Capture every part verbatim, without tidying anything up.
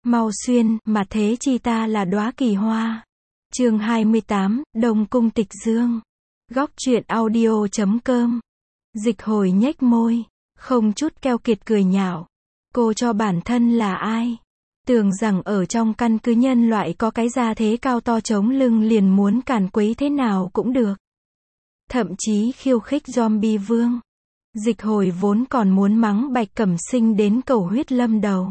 Mau xuyên, mà thế chi ta là đóa kỳ hoa. Chương hai mươi tám, Đông Cung Tịch Dương. Góc truyện audio chấm com. Dịch Hồi nhếch môi, không chút keo kiệt cười nhạo. Cô cho bản thân là ai? Tưởng rằng ở trong căn cứ nhân loại có cái gia thế cao to chống lưng liền muốn càn quấy thế nào cũng được. Thậm chí khiêu khích zombie vương. Dịch Hồi vốn còn muốn mắng Bạch Cẩm Sinh đến cầu huyết lâm đầu.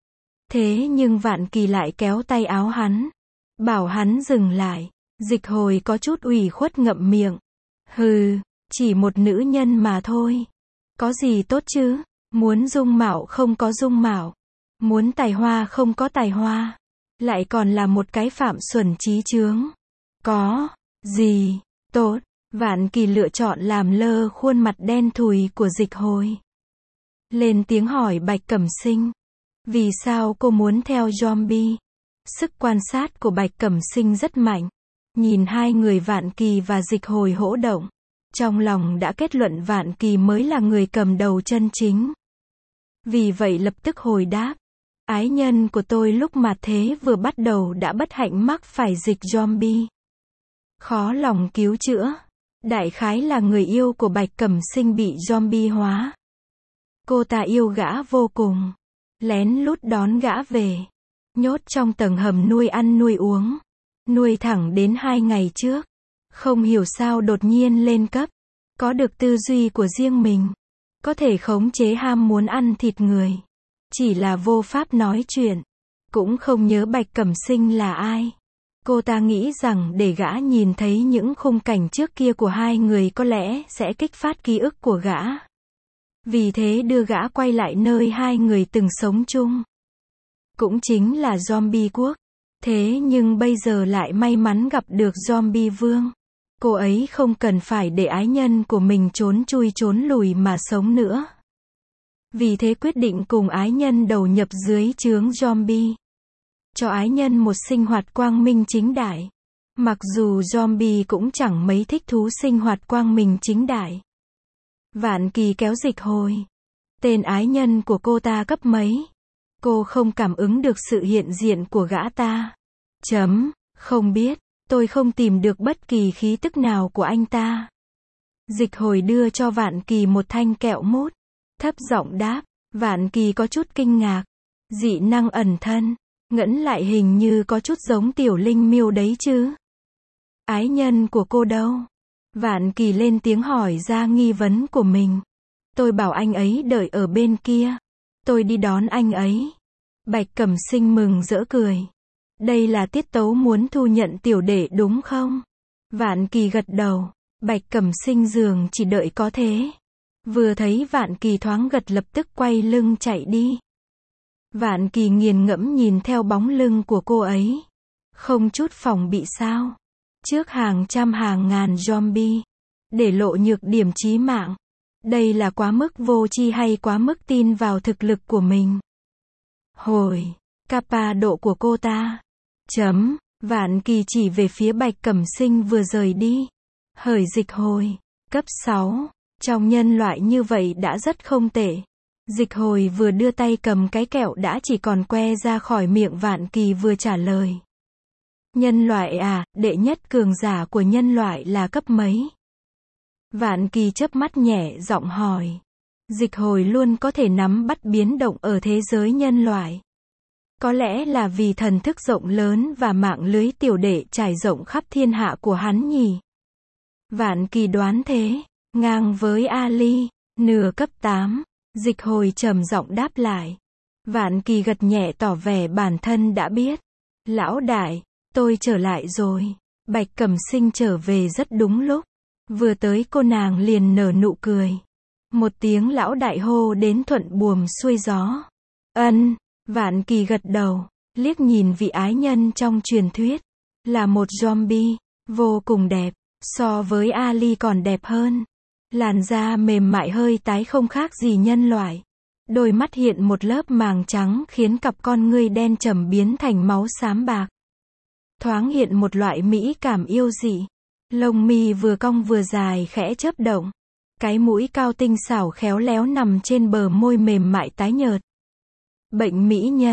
Thế nhưng Vạn Kỳ lại kéo tay áo hắn, bảo hắn dừng lại. Dịch Hồi có chút ủy khuất ngậm miệng. Hừ, chỉ một nữ nhân mà thôi. Có gì tốt chứ? Muốn dung mạo không có dung mạo. Muốn tài hoa không có tài hoa. Lại còn là một cái phạm xuẩn trí chướng. Có gì tốt? Vạn Kỳ lựa chọn làm lơ khuôn mặt đen thùi của Dịch Hồi. Lên tiếng hỏi Bạch Cẩm Sinh. Vì sao cô muốn theo zombie? Sức quan sát của Bạch Cẩm Sinh rất mạnh. Nhìn hai người Vạn Kỳ và Dịch Hồi hỗ động, trong lòng đã kết luận Vạn Kỳ mới là người cầm đầu chân chính. Vì vậy lập tức hồi đáp. Ái nhân của tôi lúc mà thế vừa bắt đầu đã bất hạnh mắc phải dịch zombie. Khó lòng cứu chữa. Đại khái là người yêu của Bạch Cẩm Sinh bị zombie hóa. Cô ta yêu gã vô cùng. Lén lút đón gã về. Nhốt trong tầng hầm nuôi ăn nuôi uống. Nuôi thẳng đến hai ngày trước. Không hiểu sao đột nhiên lên cấp. Có được tư duy của riêng mình. Có thể khống chế ham muốn ăn thịt người. Chỉ là vô pháp nói chuyện. Cũng không nhớ Bạch Cẩm Sinh là ai. Cô ta nghĩ rằng để gã nhìn thấy những khung cảnh trước kia của hai người có lẽ sẽ kích phát ký ức của gã. Vì thế đưa gã quay lại nơi hai người từng sống chung. Cũng chính là zombie quốc. Thế nhưng bây giờ lại may mắn gặp được zombie vương. Cô ấy không cần phải để ái nhân của mình trốn chui trốn lùi mà sống nữa. Vì thế quyết định cùng ái nhân đầu nhập dưới trướng zombie. Cho ái nhân một sinh hoạt quang minh chính đại. Mặc dù zombie cũng chẳng mấy thích thú sinh hoạt quang minh chính đại. Vạn Kỳ kéo Dịch Hồi. Tên ái nhân của cô ta cấp mấy? Cô không cảm ứng được sự hiện diện của gã ta. Chấm, không biết, tôi không tìm được bất kỳ khí tức nào của anh ta. Dịch Hồi đưa cho Vạn Kỳ một thanh kẹo mút. Thấp giọng đáp. Vạn Kỳ có chút kinh ngạc. Dị năng ẩn thân. Ngẫm lại hình như có chút giống Tiểu Linh Miêu đấy chứ. Ái nhân của cô đâu? Vạn Kỳ lên tiếng hỏi ra nghi vấn của mình. Tôi bảo anh ấy đợi ở bên kia. Tôi đi đón anh ấy. Bạch Cẩm Sinh mừng rỡ cười. Đây là tiết tấu muốn thu nhận tiểu đệ đúng không? Vạn Kỳ gật đầu. Bạch Cẩm Sinh dường chỉ đợi có thế. Vừa thấy Vạn Kỳ thoáng gật lập tức quay lưng chạy đi. Vạn Kỳ nghiền ngẫm nhìn theo bóng lưng của cô ấy. Không chút phòng bị sao? Trước hàng trăm hàng ngàn zombie. Để lộ nhược điểm chí mạng. Đây là quá mức vô tri hay quá mức tin vào thực lực của mình? Hồi, kappa độ của cô ta. Chấm, Vạn Kỳ chỉ về phía Bạch Cẩm Sinh vừa rời đi. Hởi Dịch Hồi, cấp sáu. Trong nhân loại như vậy đã rất không tệ. Dịch Hồi vừa đưa tay cầm cái kẹo đã chỉ còn que ra khỏi miệng Vạn Kỳ vừa trả lời. Nhân loại à, đệ nhất cường giả của nhân loại là cấp mấy? Vạn Kỳ chớp mắt nhẹ giọng hỏi. Dịch Hồi luôn có thể nắm bắt biến động ở thế giới nhân loại. Có lẽ là vì thần thức rộng lớn và mạng lưới tiểu đệ trải rộng khắp thiên hạ của hắn nhỉ? Vạn Kỳ đoán thế, ngang với Ali, nửa cấp tám. Dịch Hồi trầm giọng đáp lại. Vạn Kỳ gật nhẹ tỏ vẻ bản thân đã biết. Lão đại, tôi trở lại rồi. Bạch Cẩm Sinh trở về rất đúng lúc. Vừa tới cô nàng liền nở nụ cười. Một tiếng lão đại hô đến thuận buồm xuôi gió. Ân, Vạn Kỳ gật đầu, liếc nhìn vị ái nhân trong truyền thuyết. Là một zombie, vô cùng đẹp, so với Ali còn đẹp hơn. Làn da mềm mại hơi tái không khác gì nhân loại. Đôi mắt hiện một lớp màng trắng khiến cặp con ngươi đen trầm biến thành máu xám bạc. Thoáng hiện một loại mỹ cảm yêu dị. Lông mi vừa cong vừa dài khẽ chớp động. Cái mũi cao tinh xảo khéo léo nằm trên bờ môi mềm mại tái nhợt. Bệnh mỹ nhân,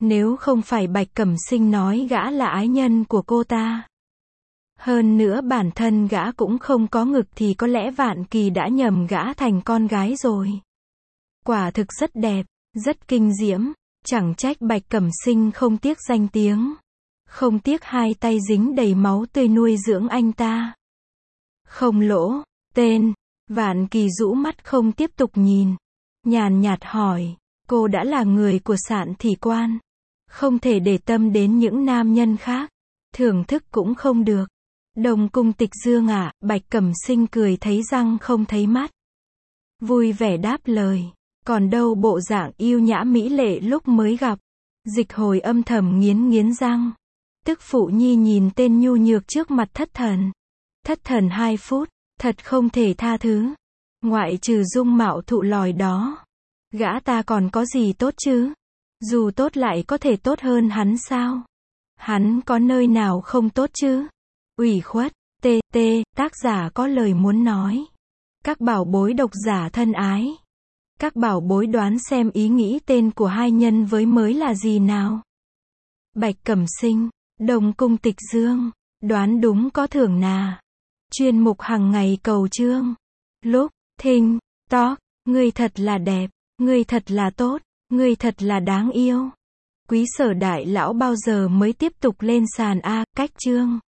Nếu không phải Bạch Cẩm Sinh nói gã là ái nhân của cô ta. Hơn nữa bản thân gã cũng không có ngực thì có lẽ Vạn Kỳ đã nhầm gã thành con gái rồi. Quả thực rất đẹp, rất kinh diễm, chẳng trách Bạch Cẩm Sinh không tiếc danh tiếng. Không tiếc hai tay dính đầy máu tươi nuôi dưỡng anh ta. Không lỗ, tên, Vạn Kỳ rũ mắt không tiếp tục nhìn. Nhàn nhạt hỏi, cô đã là người của Sạn Thị Quan. Không thể để tâm đến những nam nhân khác. Thưởng thức cũng không được. Đông Cung Tịch Dương à, Bạch Cẩm Sinh cười thấy răng không thấy mắt. Vui vẻ đáp lời. Còn đâu bộ dạng yêu nhã mỹ lệ lúc mới gặp. Dịch Hồi âm thầm nghiến nghiến răng. Tức phụ nhi nhìn tên nhu nhược trước mặt thất thần. Thất thần hai phút, thật không thể tha thứ. Ngoại trừ dung mạo thụ lòi đó. Gã ta còn có gì tốt chứ? Dù tốt lại có thể tốt hơn hắn sao? Hắn có nơi nào không tốt chứ? Ủy khuất, tê tê, tác giả có lời muốn nói. Các bảo bối độc giả thân ái. Các bảo bối đoán xem ý nghĩ tên của hai nhân với mới là gì nào? Bạch Cẩm Sinh, Đông Cung Tịch Dương, đoán đúng có thưởng nà. Chuyên mục hàng ngày cầu chương. Lúc, thinh, talk, ngươi thật là đẹp, ngươi thật là tốt, ngươi thật là đáng yêu. Quý Sở đại lão bao giờ mới tiếp tục lên sàn A, cách chương.